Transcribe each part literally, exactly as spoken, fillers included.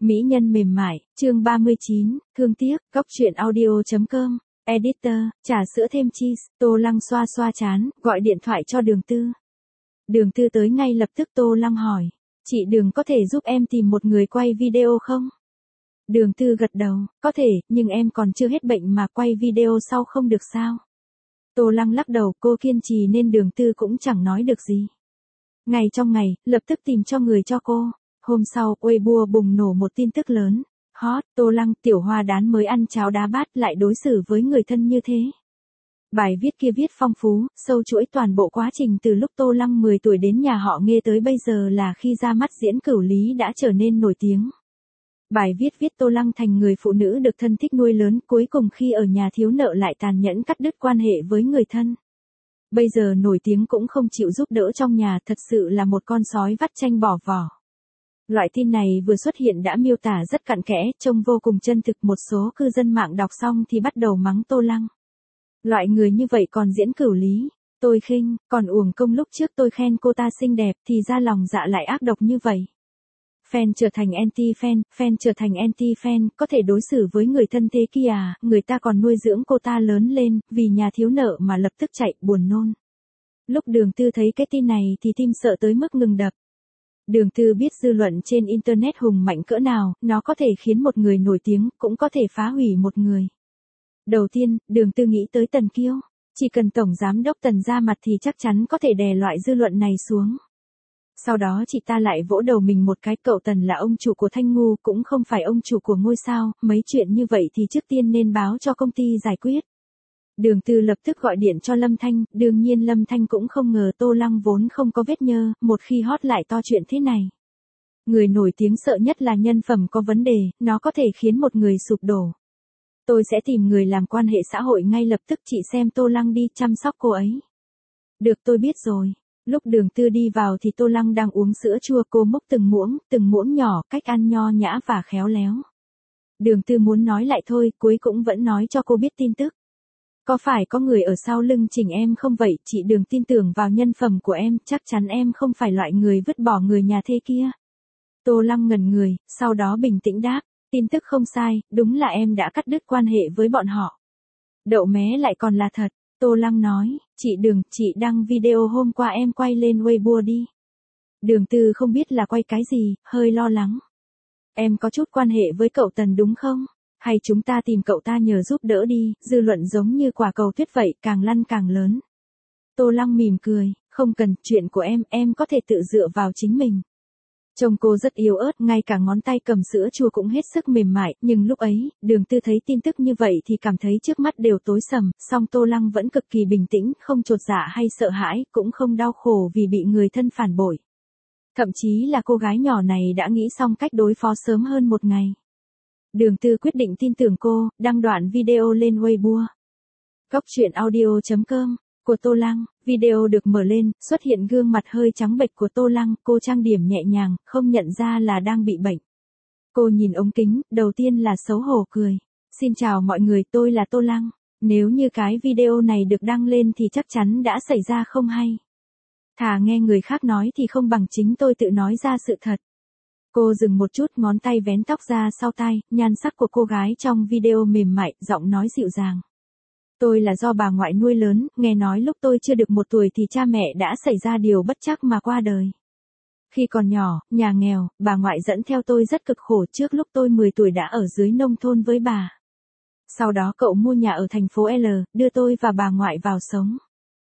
Mỹ nhân mềm mại, chương ba mươi chín, thương tiếc, góc truyện audio.com, editor, trà sữa thêm cheese, Tô Lăng xoa xoa chán, gọi điện thoại cho Đường Tư. Đường Tư tới ngay lập tức. Tô Lăng hỏi, chị Đường có thể giúp em tìm một người quay video không? Đường Tư gật đầu, có thể, nhưng em còn chưa hết bệnh mà quay video sau không được sao? Tô Lăng lắc đầu, cô kiên trì nên Đường Tư cũng chẳng nói được gì. Ngày trong ngày, lập tức tìm cho người cho cô. Hôm sau, Weibo bùng nổ một tin tức lớn. Hot, Tô Lăng, tiểu hoa đán mới ăn cháo đá bát lại đối xử với người thân như thế. Bài viết kia viết phong phú, sâu chuỗi toàn bộ quá trình từ lúc Tô Lăng mười tuổi đến nhà họ Nghê tới bây giờ là khi ra mắt diễn Cửu Lý đã trở nên nổi tiếng. Bài viết viết Tô Lăng thành người phụ nữ được thân thích nuôi lớn, cuối cùng khi ở nhà thiếu nợ lại tàn nhẫn cắt đứt quan hệ với người thân. Bây giờ nổi tiếng cũng không chịu giúp đỡ trong nhà, thật sự là một con sói vắt chanh bỏ vỏ. Loại tin này vừa xuất hiện đã miêu tả rất cặn kẽ, trông vô cùng chân thực. Một số cư dân mạng đọc xong thì bắt đầu mắng Tô Lăng. Loại người như vậy còn diễn Cửu Lý, tôi khinh, còn uổng công lúc trước tôi khen cô ta xinh đẹp thì ra lòng dạ lại ác độc như vậy. Fan trở thành anti-fan, fan trở thành anti-fan, có thể đối xử với người thân thế kia à, người ta còn nuôi dưỡng cô ta lớn lên, vì nhà thiếu nợ mà lập tức chạy, buồn nôn. Lúc Đường Tư thấy cái tin này thì tim sợ tới mức ngừng đập. Đường Tư biết dư luận trên Internet hùng mạnh cỡ nào, nó có thể khiến một người nổi tiếng, cũng có thể phá hủy một người. Đầu tiên, Đường Tư nghĩ tới Tần Kiêu. Chỉ cần Tổng Giám đốc Tần ra mặt thì chắc chắn có thể đè loại dư luận này xuống. Sau đó chị ta lại vỗ đầu mình một cái, cậu Tần là ông chủ của Thanh Ngu, cũng không phải ông chủ của ngôi sao, mấy chuyện như vậy thì trước tiên nên báo cho công ty giải quyết. Đường Tư lập tức gọi điện cho Lâm Thanh, đương nhiên Lâm Thanh cũng không ngờ Tô Lăng vốn không có vết nhơ, một khi hot lại to chuyện thế này. Người nổi tiếng sợ nhất là nhân phẩm có vấn đề, nó có thể khiến một người sụp đổ. Tôi sẽ tìm người làm quan hệ xã hội ngay lập tức, chị xem Tô Lăng đi, chăm sóc cô ấy. Được, tôi biết rồi. Lúc Đường Tư đi vào thì Tô Lăng đang uống sữa chua, cô múc từng muỗng, từng muỗng nhỏ, cách ăn nho nhã và khéo léo. Đường Tư muốn nói lại thôi, cuối cũng vẫn nói cho cô biết tin tức. Có phải có người ở sau lưng chỉnh em không vậy, chị Đường tin tưởng vào nhân phẩm của em, chắc chắn em không phải loại người vứt bỏ người nhà thế kia. Tô Lăng ngẩn người, sau đó bình tĩnh đáp, tin tức không sai, đúng là em đã cắt đứt quan hệ với bọn họ. Đậu mé lại còn là thật. Tô Lăng nói, chị Đường, chị đăng video hôm qua em quay lên Weibo đi. Đường Tư không biết là quay cái gì, hơi lo lắng. Em có chút quan hệ với cậu Tần đúng không? Hay chúng ta tìm cậu ta nhờ giúp đỡ đi, dư luận giống như quả cầu tuyết vậy, càng lăn càng lớn. Tô Lăng mỉm cười, không cần, chuyện của em, em có thể tự dựa vào chính mình. Trông cô rất yếu ớt, ngay cả ngón tay cầm sữa chua cũng hết sức mềm mại, nhưng lúc ấy, Đường Tư thấy tin tức như vậy thì cảm thấy trước mắt đều tối sầm, song Tô Lăng vẫn cực kỳ bình tĩnh, không chột dạ hay sợ hãi, cũng không đau khổ vì bị người thân phản bội. Thậm chí là cô gái nhỏ này đã nghĩ xong cách đối phó sớm hơn một ngày. Đường Tư quyết định tin tưởng cô, đăng đoạn video lên Weibo. Góc truyện audio.com, của Tô Lăng, video được mở lên, xuất hiện gương mặt hơi trắng bệch của Tô Lăng, cô trang điểm nhẹ nhàng, không nhận ra là đang bị bệnh. Cô nhìn ống kính, đầu tiên là xấu hổ cười. Xin chào mọi người, tôi là Tô Lăng. Nếu như cái video này được đăng lên thì chắc chắn đã xảy ra không hay. Thà nghe người khác nói thì không bằng chính tôi tự nói ra sự thật. Cô dừng một chút, ngón tay vén tóc ra sau tai, nhan sắc của cô gái trong video mềm mại, giọng nói dịu dàng. Tôi là do bà ngoại nuôi lớn, nghe nói lúc tôi chưa được một tuổi thì cha mẹ đã xảy ra điều bất trắc mà qua đời. Khi còn nhỏ, nhà nghèo, bà ngoại dẫn theo tôi rất cực khổ, trước lúc tôi mười tuổi đã ở dưới nông thôn với bà. Sau đó cậu mua nhà ở thành phố L, đưa tôi và bà ngoại vào sống.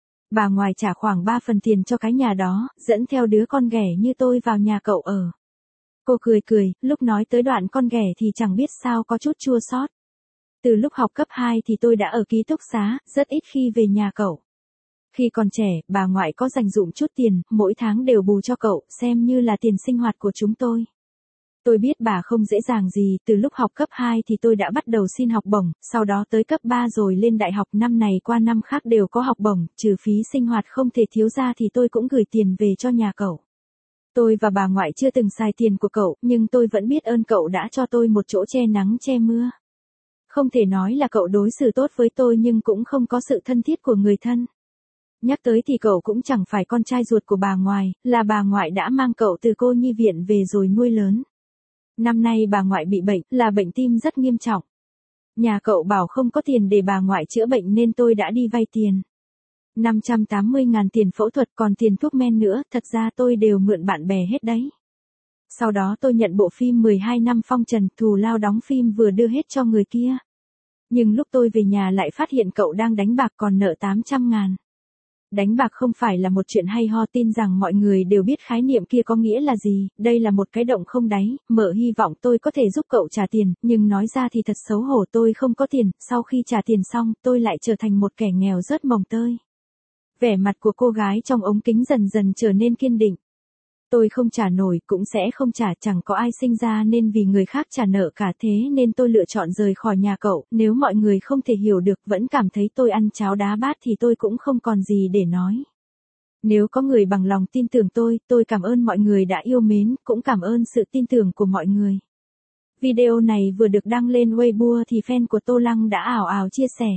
Bà ngoại trả khoảng ba phần tiền cho cái nhà đó, dẫn theo đứa con ghẻ như tôi vào nhà cậu ở. Cô cười cười, lúc nói tới đoạn con ghẻ thì chẳng biết sao có chút chua xót. Từ lúc học cấp hai thì tôi đã ở ký túc xá, rất ít khi về nhà cậu. Khi còn trẻ, bà ngoại có dành dụm chút tiền, mỗi tháng đều bù cho cậu, xem như là tiền sinh hoạt của chúng tôi. Tôi biết bà không dễ dàng gì, từ lúc học cấp hai thì tôi đã bắt đầu xin học bổng, sau đó tới cấp ba rồi lên đại học, năm này qua năm khác đều có học bổng, trừ phí sinh hoạt không thể thiếu ra thì tôi cũng gửi tiền về cho nhà cậu. Tôi và bà ngoại chưa từng xài tiền của cậu, nhưng tôi vẫn biết ơn cậu đã cho tôi một chỗ che nắng che mưa. Không thể nói là cậu đối xử tốt với tôi nhưng cũng không có sự thân thiết của người thân. Nhắc tới thì cậu cũng chẳng phải con trai ruột của bà ngoại, là bà ngoại đã mang cậu từ cô nhi viện về rồi nuôi lớn. Năm nay bà ngoại bị bệnh, là bệnh tim rất nghiêm trọng. Nhà cậu bảo không có tiền để bà ngoại chữa bệnh nên tôi đã đi vay tiền. năm trăm tám mươi ngàn tiền phẫu thuật còn tiền thuốc men nữa, thật ra tôi đều mượn bạn bè hết đấy. Sau đó tôi nhận bộ phim mười hai năm phong trần, thù lao đóng phim vừa đưa hết cho người kia. Nhưng lúc tôi về nhà lại phát hiện cậu đang đánh bạc còn nợ tám trăm ngàn. Đánh bạc không phải là một chuyện hay ho, tin rằng mọi người đều biết khái niệm kia có nghĩa là gì, đây là một cái động không đáy, mở hy vọng tôi có thể giúp cậu trả tiền, nhưng nói ra thì thật xấu hổ, tôi không có tiền, sau khi trả tiền xong, tôi lại trở thành một kẻ nghèo rớt mồng tơi. Vẻ mặt của cô gái trong ống kính dần dần trở nên kiên định. Tôi không trả nổi, cũng sẽ không trả, chẳng có ai sinh ra nên vì người khác trả nợ cả, thế nên tôi lựa chọn rời khỏi nhà cậu, nếu mọi người không thể hiểu được, vẫn cảm thấy tôi ăn cháo đá bát thì tôi cũng không còn gì để nói. Nếu có người bằng lòng tin tưởng tôi, tôi cảm ơn mọi người đã yêu mến, cũng cảm ơn sự tin tưởng của mọi người. Video này vừa được đăng lên Weibo thì fan của Tô Lăng đã ào ào chia sẻ.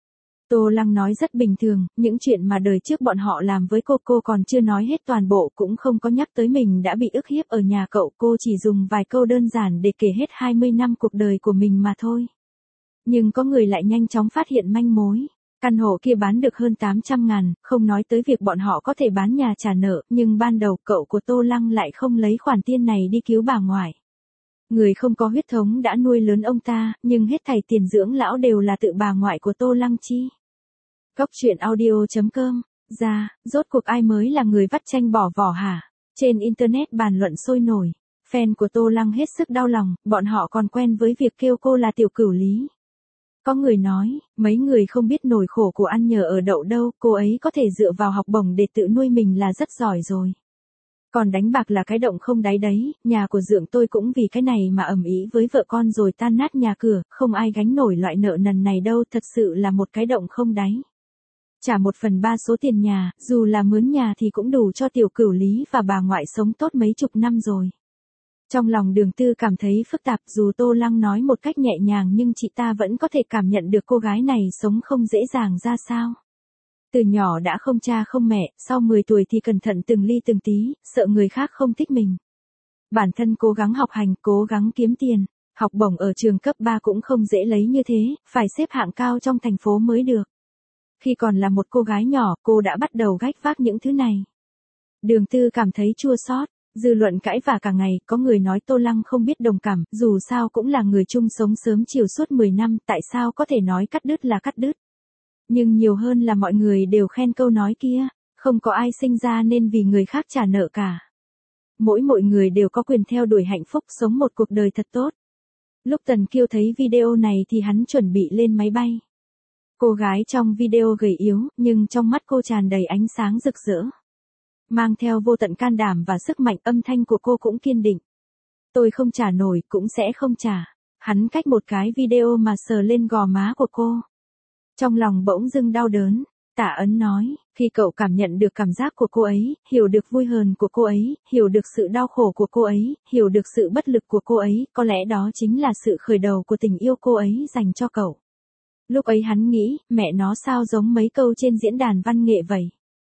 Tô Lăng nói rất bình thường, những chuyện mà đời trước bọn họ làm với cô cô còn chưa nói hết toàn bộ, cũng không có nhắc tới mình đã bị ức hiếp ở nhà cậu, cô chỉ dùng vài câu đơn giản để kể hết hai mươi năm cuộc đời của mình mà thôi. Nhưng có người lại nhanh chóng phát hiện manh mối. Căn hộ kia bán được hơn tám trăm ngàn, không nói tới việc bọn họ có thể bán nhà trả nợ, nhưng ban đầu cậu của Tô Lăng lại không lấy khoản tiền này đi cứu bà ngoại. Người không có huyết thống đã nuôi lớn ông ta, nhưng hết thảy tiền dưỡng lão đều là tự bà ngoại của Tô Lăng chi. Góc truyện audio chấm com. Ra, rốt cuộc ai mới là người vắt chanh bỏ vỏ hả? Trên internet bàn luận sôi nổi. Fan của Tô Lăng hết sức đau lòng, bọn họ còn quen với việc kêu cô là tiểu cửu lý. Có người nói, mấy người không biết nỗi khổ của ăn nhờ ở đậu đâu, cô ấy có thể dựa vào học bổng để tự nuôi mình là rất giỏi rồi. Còn đánh bạc là cái động không đáy đấy, nhà của dượng tôi cũng vì cái này mà ầm ĩ với vợ con rồi tan nát nhà cửa, không ai gánh nổi loại nợ nần này đâu, thật sự là một cái động không đáy. Trả một phần ba số tiền nhà, dù là mướn nhà thì cũng đủ cho tiểu cửu lý và bà ngoại sống tốt mấy chục năm rồi. Trong lòng Đường Tư cảm thấy phức tạp, dù Tô Lăng nói một cách nhẹ nhàng nhưng chị ta vẫn có thể cảm nhận được cô gái này sống không dễ dàng ra sao. Từ nhỏ đã không cha không mẹ, sau mười tuổi thì cẩn thận từng ly từng tí, sợ người khác không thích mình. Bản thân cố gắng học hành, cố gắng kiếm tiền, học bổng ở trường cấp ba cũng không dễ lấy như thế, phải xếp hạng cao trong thành phố mới được. Khi còn là một cô gái nhỏ, cô đã bắt đầu gánh vác những thứ này. Đường Tư cảm thấy chua xót, dư luận cãi vả cả ngày, có người nói Tô Lăng không biết đồng cảm, dù sao cũng là người chung sống sớm chiều suốt mười năm, tại sao có thể nói cắt đứt là cắt đứt. Nhưng nhiều hơn là mọi người đều khen câu nói kia, không có ai sinh ra nên vì người khác trả nợ cả. Mỗi mỗi người đều có quyền theo đuổi hạnh phúc, sống một cuộc đời thật tốt. Lúc Tần Kiêu thấy video này thì hắn chuẩn bị lên máy bay. Cô gái trong video gầy yếu, nhưng trong mắt cô tràn đầy ánh sáng rực rỡ. Mang theo vô tận can đảm và sức mạnh, âm thanh của cô cũng kiên định. Tôi không trả nổi, cũng sẽ không trả. Hắn cách một cái video mà sờ lên gò má của cô. Trong lòng bỗng dưng đau đớn, Tả Ấn nói, khi cậu cảm nhận được cảm giác của cô ấy, hiểu được vui hờn của cô ấy, hiểu được sự đau khổ của cô ấy, hiểu được sự bất lực của cô ấy, có lẽ đó chính là sự khởi đầu của tình yêu cô ấy dành cho cậu. Lúc ấy hắn nghĩ, mẹ nó sao giống mấy câu trên diễn đàn văn nghệ vậy.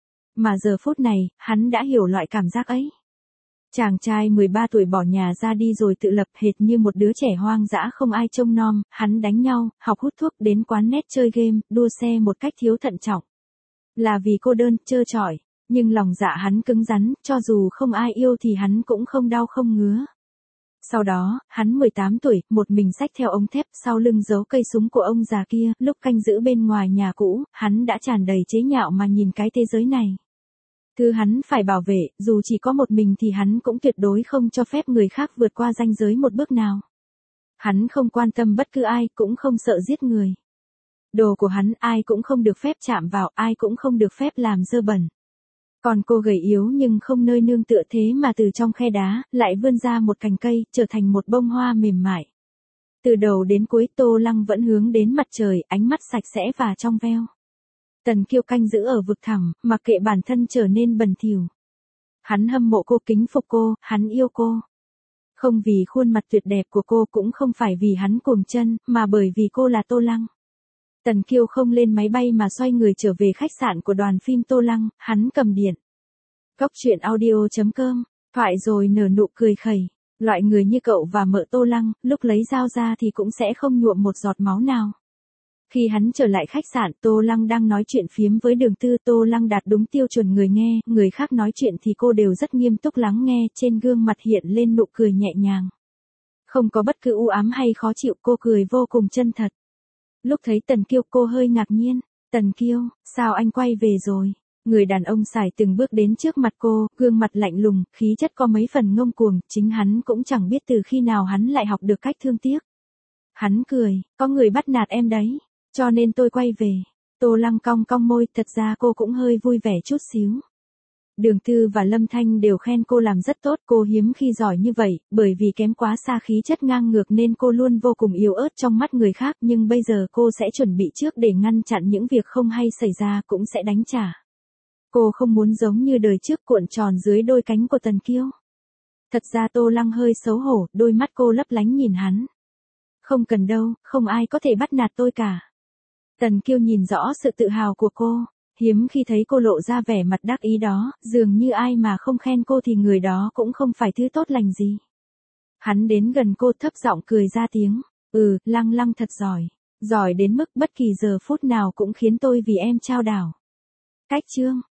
Mà giờ phút này, hắn đã hiểu loại cảm giác ấy. Chàng trai mười ba tuổi bỏ nhà ra đi rồi tự lập, hệt như một đứa trẻ hoang dã không ai trông nom, hắn đánh nhau, học hút thuốc, đến quán net chơi game, đua xe một cách thiếu thận trọng. Là vì cô đơn, trơ trọi, nhưng lòng dạ hắn cứng rắn, cho dù không ai yêu thì hắn cũng không đau không ngứa. Sau đó, hắn mười tám tuổi, một mình xách theo ống thép, sau lưng giấu cây súng của ông già kia, lúc canh giữ bên ngoài nhà cũ, hắn đã tràn đầy chế nhạo mà nhìn cái thế giới này. Thứ hắn phải bảo vệ, dù chỉ có một mình thì hắn cũng tuyệt đối không cho phép người khác vượt qua ranh giới một bước nào. Hắn không quan tâm bất cứ ai, cũng không sợ giết người. Đồ của hắn ai cũng không được phép chạm vào, ai cũng không được phép làm dơ bẩn. Còn cô gầy yếu nhưng không nơi nương tựa, thế mà từ trong khe đá, lại vươn ra một cành cây, trở thành một bông hoa mềm mại. Từ đầu đến cuối Tô Lăng vẫn hướng đến mặt trời, ánh mắt sạch sẽ và trong veo. Tần Kiêu canh giữ ở vực thẳm, mặc kệ bản thân trở nên bẩn thỉu. Hắn hâm mộ cô, kính phục cô, hắn yêu cô. Không vì khuôn mặt tuyệt đẹp của cô, cũng không phải vì hắn cuồng chân, mà bởi vì cô là Tô Lăng. Tần Kiêu không lên máy bay mà xoay người trở về khách sạn của đoàn phim Tô Lăng, hắn cầm điện. Góc truyện audio chấm com, thoại rồi nở nụ cười khẩy. Loại người như cậu và mợ Tô Lăng, lúc lấy dao ra thì cũng sẽ không nhuộm một giọt máu nào. Khi hắn trở lại khách sạn, Tô Lăng đang nói chuyện phiếm với Đường Tư. Tô Lăng đạt đúng tiêu chuẩn người nghe, người khác nói chuyện thì cô đều rất nghiêm túc lắng nghe, trên gương mặt hiện lên nụ cười nhẹ nhàng. Không có bất cứ u ám hay khó chịu, cô cười vô cùng chân thật. Lúc thấy Tần Kiêu cô hơi ngạc nhiên. Tần Kiêu, sao anh quay về rồi? Người đàn ông sải từng bước đến trước mặt cô, gương mặt lạnh lùng, khí chất có mấy phần ngông cuồng, chính hắn cũng chẳng biết từ khi nào hắn lại học được cách thương tiếc. Hắn cười, có người bắt nạt em đấy, cho nên tôi quay về. Tô Lăng cong cong môi, thật ra cô cũng hơi vui vẻ chút xíu. Đường Tư và Lâm Thanh đều khen cô làm rất tốt, cô hiếm khi giỏi như vậy, bởi vì kém quá xa khí chất ngang ngược nên cô luôn vô cùng yếu ớt trong mắt người khác, nhưng bây giờ cô sẽ chuẩn bị trước để ngăn chặn những việc không hay xảy ra, cũng sẽ đánh trả. Cô không muốn giống như đời trước cuộn tròn dưới đôi cánh của Tần Kiêu. Thật ra Tô Lăng hơi xấu hổ, đôi mắt cô lấp lánh nhìn hắn. Không cần đâu, không ai có thể bắt nạt tôi cả. Tần Kiêu nhìn rõ sự tự hào của cô, hiếm khi thấy cô lộ ra vẻ mặt đắc ý đó, dường như ai mà không khen cô thì người đó cũng không phải thứ tốt lành gì. Hắn đến gần cô thấp giọng cười ra tiếng, ừ, Lăng Lăng thật giỏi, giỏi đến mức bất kỳ giờ phút nào cũng khiến tôi vì em trao đảo. Cách chương